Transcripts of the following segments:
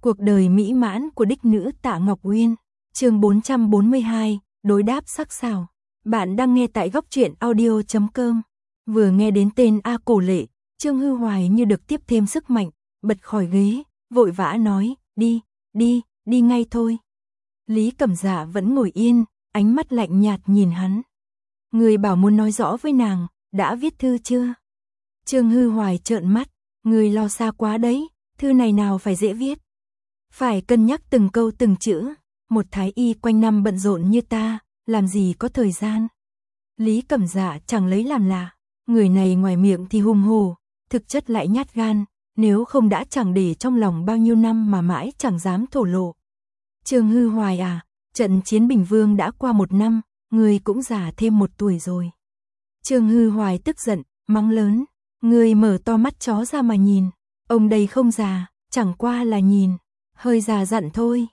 Cuộc đời mỹ mãn của đích nữ Tạ Ngọc Uyên. Chương 442, đối đáp sắc sảo. Bạn đang nghe tại góc truyện audio.com. Vừa nghe đến tên A Cổ Lệ, Trương Hư Hoài như được tiếp thêm sức mạnh, bật khỏi ghế, vội vã nói, đi ngay thôi. Lý Cẩm Dạ vẫn ngồi yên, ánh mắt lạnh nhạt nhìn hắn. Người bảo muốn nói rõ với nàng, đã viết thư chưa? Trương Hư Hoài trợn mắt, người lo xa quá đấy, thư này nào phải dễ viết. Phải cân nhắc từng câu từng chữ, một thái y quanh năm bận rộn như ta, làm gì có thời gian. Lý Cẩm Dạ chẳng lấy làm lạ, người này ngoài miệng thì hùng hổ, thực chất lại nhát gan, nếu không đã chẳng để trong lòng bao nhiêu năm mà mãi chẳng dám thổ lộ. Trương Hư Hoài à, trận chiến Bình Vương đã qua 1 năm, người cũng già thêm 1 tuổi rồi. Trương Hư Hoài tức giận, mắng lớn, người mở to mắt chó ra mà nhìn, ông đây không già, chẳng qua là nhìn, hơi già dặn thôi,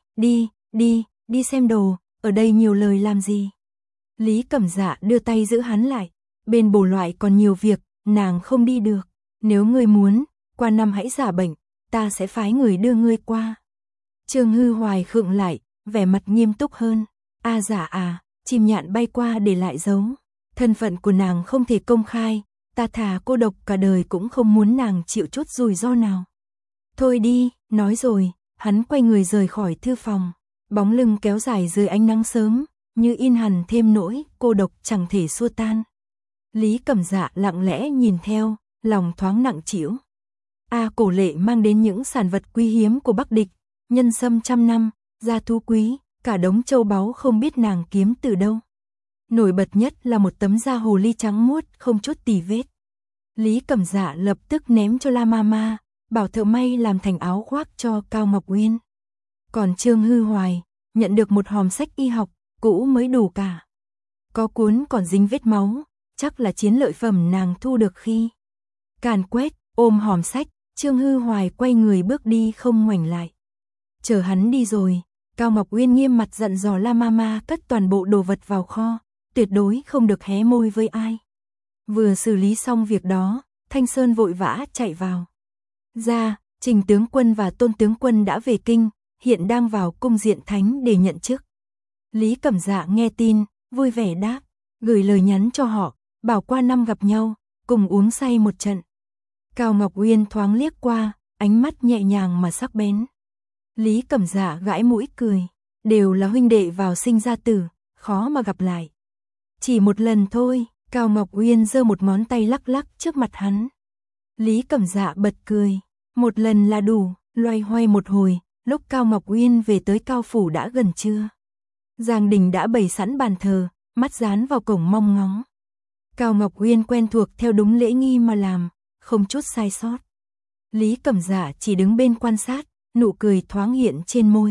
đi xem đồ, ở đây nhiều lời làm gì. Lý Cẩm Dạ đưa tay giữ hắn lại, bên bổ loại còn nhiều việc, nàng không đi được, nếu ngươi muốn, qua năm hãy giả bệnh, ta sẽ phái người đưa ngươi qua. Trương Hư Hoài khựng lại, vẻ mặt nghiêm túc hơn, dạ à, chim nhạn bay qua để lại dấu, thân phận của nàng không thể công khai, ta thà cô độc cả đời cũng không muốn nàng chịu chút rủi ro nào. Thôi đi, nói rồi, hắn quay người rời khỏi thư phòng, bóng lưng kéo dài dưới ánh nắng sớm, như in hằn thêm nỗi cô độc chẳng thể xua tan. Lý Cẩm Dạ lặng lẽ nhìn theo, lòng thoáng nặng trĩu. A Cổ Lệ mang đến những sản vật quý hiếm của Bắc Địch, nhân sâm 100 năm, gia thú quý, cả đống châu báu không biết nàng kiếm từ đâu. Nổi bật nhất là một tấm da hồ ly trắng muốt không chút tì vết. Lý Cẩm Dạ lập tức ném cho La Mama, bảo thợ may làm thành áo khoác cho Cao Ngọc Uyên. Còn Trương Hư Hoài, nhận được một hòm sách y học, cũ mới đủ cả. Có cuốn còn dính vết máu, chắc là chiến lợi phẩm nàng thu được khi. Càn quét, ôm hòm sách, Trương Hư Hoài quay người bước đi không ngoảnh lại. Chờ hắn đi rồi, Cao Ngọc Uyên nghiêm mặt dặn dò La Mama cất toàn bộ đồ vật vào kho, tuyệt đối không được hé môi với ai. Vừa xử lý xong việc đó, Thanh Sơn vội vã chạy vào. Ra, Trình tướng quân và Tôn tướng quân đã về kinh, hiện đang vào cung Diện Thánh để nhận chức. Lý Cẩm Dạ nghe tin, vui vẻ đáp, gửi lời nhắn cho họ, bảo qua năm gặp nhau, cùng uống say một trận. Cao Ngọc Uyên thoáng liếc qua, ánh mắt nhẹ nhàng mà sắc bén. Lý Cẩm Dạ gãi mũi cười, đều là huynh đệ vào sinh ra tử, khó mà gặp lại. Chỉ một lần thôi, Cao Ngọc Uyên giơ một ngón tay lắc lắc trước mặt hắn. Lý Cẩm Dạ bật cười, một lần là đủ, loay hoay một hồi, lúc Cao Ngọc Uyên về tới Cao phủ đã gần trưa. Giang đình đã bày sẵn bàn thờ, mắt dán vào cổng mong ngóng. Cao Ngọc Uyên quen thuộc theo đúng lễ nghi mà làm, không chút sai sót. Lý Cẩm Dạ chỉ đứng bên quan sát, nụ cười thoáng hiện trên môi.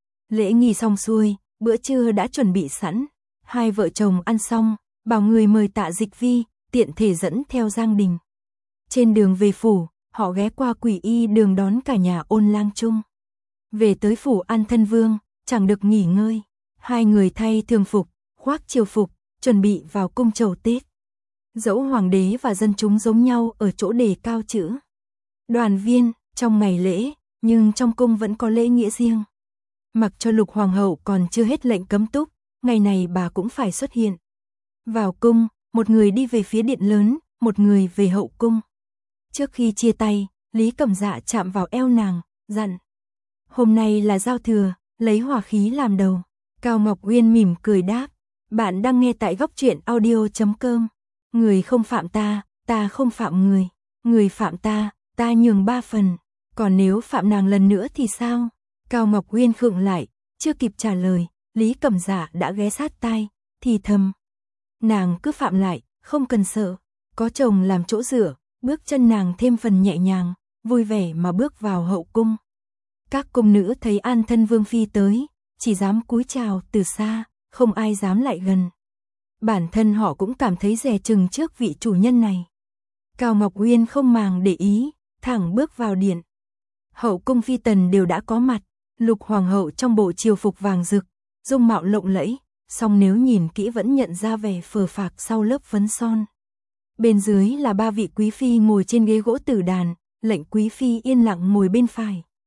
Lễ nghi xong xuôi, bữa trưa đã chuẩn bị sẵn, hai vợ chồng ăn xong, bảo người mời Tạ Dịch Vi, tiện thể dẫn theo Giang đình. Trên đường về phủ, họ ghé qua Quỷ Y đường đón cả nhà Ôn Lang chung. Về tới phủ An Thân Vương, chẳng được nghỉ ngơi, hai người thay thường phục, khoác triều phục, chuẩn bị vào cung chầu Tết. Dẫu hoàng đế và dân chúng giống nhau ở chỗ đề cao chữ đoàn viên trong ngày lễ, nhưng trong cung vẫn có lễ nghĩa riêng. Mặc cho Lục hoàng hậu còn chưa hết lệnh cấm túc, ngày này bà cũng phải xuất hiện. Vào cung, một người đi về phía điện lớn, một người về hậu cung. Trước khi chia tay, Lý Cẩm Dạ chạm vào eo nàng, dặn: hôm nay là giao thừa, lấy hòa khí làm đầu. Cao Ngọc Uyên mỉm cười đáp, bạn đang nghe tại góc truyện audio.com. Người không phạm ta, ta không phạm người. Người phạm ta, ta nhường 3 phần. Còn nếu phạm nàng lần nữa thì sao? Cao Ngọc Uyên khựng lại, chưa kịp trả lời, Lý Cẩm Dạ đã ghé sát tai, thì thầm: nàng cứ phạm lại, không cần sợ. Có chồng làm chỗ dựa, bước chân nàng thêm phần nhẹ nhàng, vui vẻ mà bước vào hậu cung. Các cung nữ thấy An Thân Vương phi tới, chỉ dám cúi chào từ xa, không ai dám lại gần. Bản thân họ cũng cảm thấy dè chừng trước vị chủ nhân này. Cao Ngọc Uyên không màng để ý, thẳng bước vào điện. Hậu cung phi tần đều đã có mặt, Lục hoàng hậu trong bộ triều phục vàng rực, dung mạo lộng lẫy, song nếu nhìn kỹ vẫn nhận ra vẻ phờ phạc sau lớp phấn son. Bên dưới là 3 vị quý phi ngồi trên ghế gỗ tử đàn, lệnh quý phi yên lặng ngồi bên phải.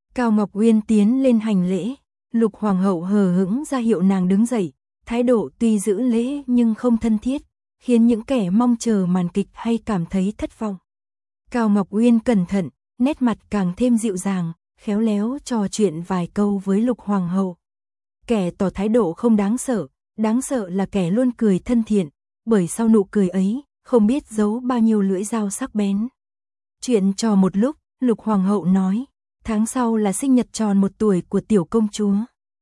Cao Ngọc Uyên tiến lên hành lễ, Lục Hoàng hậu hờ hững ra hiệu nàng đứng dậy, thái độ tuy giữ lễ nhưng không thân thiết, khiến những kẻ mong chờ màn kịch hay cảm thấy thất vọng. Cao Ngọc Uyên cẩn thận, nét mặt càng thêm dịu dàng, khéo léo trò chuyện vài câu với Lục Hoàng hậu. Kẻ tỏ thái độ không đáng sợ là kẻ luôn cười thân thiện, bởi sau nụ cười ấy, không biết giấu bao nhiêu lưỡi dao sắc bén. Chuyện trò một lúc, Lục Hoàng hậu nói, tháng sau là sinh nhật tròn 1 tuổi của tiểu công chúa.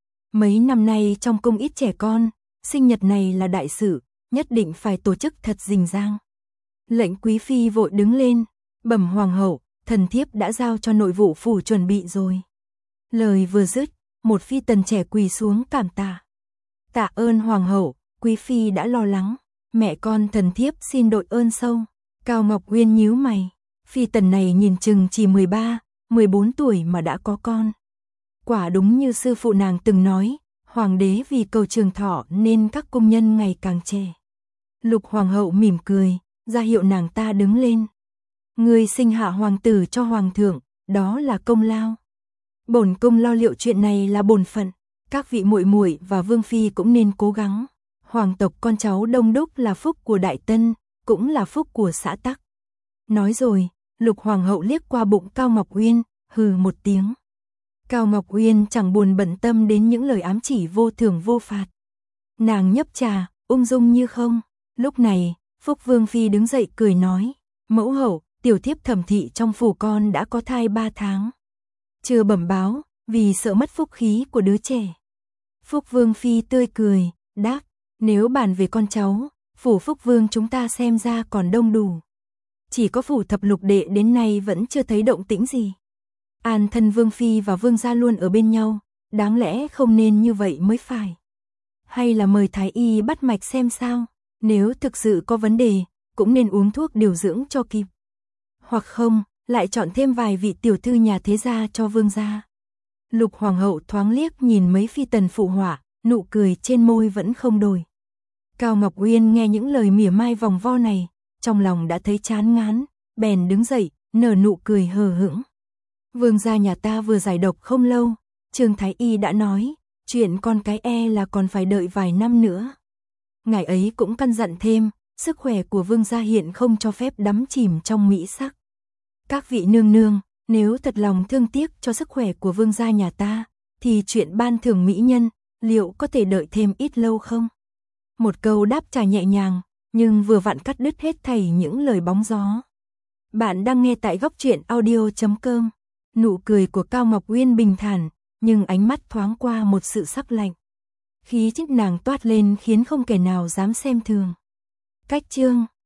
Mấy năm nay trong cung ít trẻ con, sinh nhật này là đại sự, nhất định phải tổ chức thật rình rang. Lệnh quý phi vội đứng lên, bẩm Hoàng hậu, thần thiếp đã giao cho nội vụ phủ chuẩn bị rồi. Lời vừa dứt, một phi tần trẻ quỳ xuống cảm tạ. Tạ ơn Hoàng hậu, quý phi đã lo lắng, mẹ con thần thiếp xin đội ơn sâu. Cao Ngọc Uyên nhíu mày, phi tần này nhìn chừng chỉ 13, 14 tuổi mà đã có con. Quả đúng như sư phụ nàng từng nói, hoàng đế vì cầu trường thọ nên các công nhân ngày càng trẻ. Lục Hoàng hậu mỉm cười, ra hiệu nàng ta đứng lên. Người sinh hạ hoàng tử cho hoàng thượng, đó là công lao. Bổn cung lo liệu chuyện này là bổn phận, các vị muội muội và vương phi cũng nên cố gắng. Hoàng tộc con cháu đông đúc là phúc của Đại Tân, cũng là phúc của xã tắc. Nói rồi, Lục Hoàng hậu liếc qua bụng Cao Ngọc Uyên, hừ một tiếng. Cao Ngọc Uyên chẳng buồn bận tâm đến những lời ám chỉ vô thưởng vô phạt. Nàng nhấp trà, ung dung như không. Lúc này, Phúc Vương phi đứng dậy cười nói, mẫu hậu, tiểu thiếp thẩm thị trong phủ con đã có thai 3 tháng. Chưa bẩm báo, vì sợ mất phúc khí của đứa trẻ. Phúc Vương phi tươi cười, đáp, nếu bàn về con cháu, phủ Phúc Vương chúng ta xem ra còn đông đủ. Chỉ có phủ thập lục đệ đến nay vẫn chưa thấy động tĩnh gì. An thân Vương phi và Vương gia luôn ở bên nhau, đáng lẽ không nên như vậy mới phải. Hay là mời thái y bắt mạch xem sao, nếu thực sự có vấn đề, cũng nên uống thuốc điều dưỡng cho kịp. Hoặc không, lại chọn thêm vài vị tiểu thư nhà thế gia cho Vương gia. Lục Hoàng hậu thoáng liếc nhìn mấy phi tần phụ họa, nụ cười trên môi vẫn không đổi. Cao Ngọc Uyên nghe những lời mỉa mai vòng vo này, trong lòng đã thấy chán ngán, bèn đứng dậy, nở nụ cười hờ hững. Vương gia nhà ta vừa giải độc không lâu, Trương Thái Y đã nói, chuyện con cái là còn phải đợi vài năm nữa. Ngài ấy cũng căn dặn thêm, sức khỏe của vương gia hiện không cho phép đắm chìm trong mỹ sắc. Các vị nương nương, nếu thật lòng thương tiếc cho sức khỏe của vương gia nhà ta, thì chuyện ban thưởng mỹ nhân, liệu có thể đợi thêm ít lâu không? Một câu đáp trả nhẹ nhàng, nhưng vừa vặn cắt đứt hết thảy những lời bóng gió. Bạn đang nghe tại góc truyện audio.com. Nụ cười của Cao Ngọc Uyên bình thản, nhưng ánh mắt thoáng qua một sự sắc lạnh. Khí chất nàng toát lên khiến không kẻ nào dám xem thường. Cách chương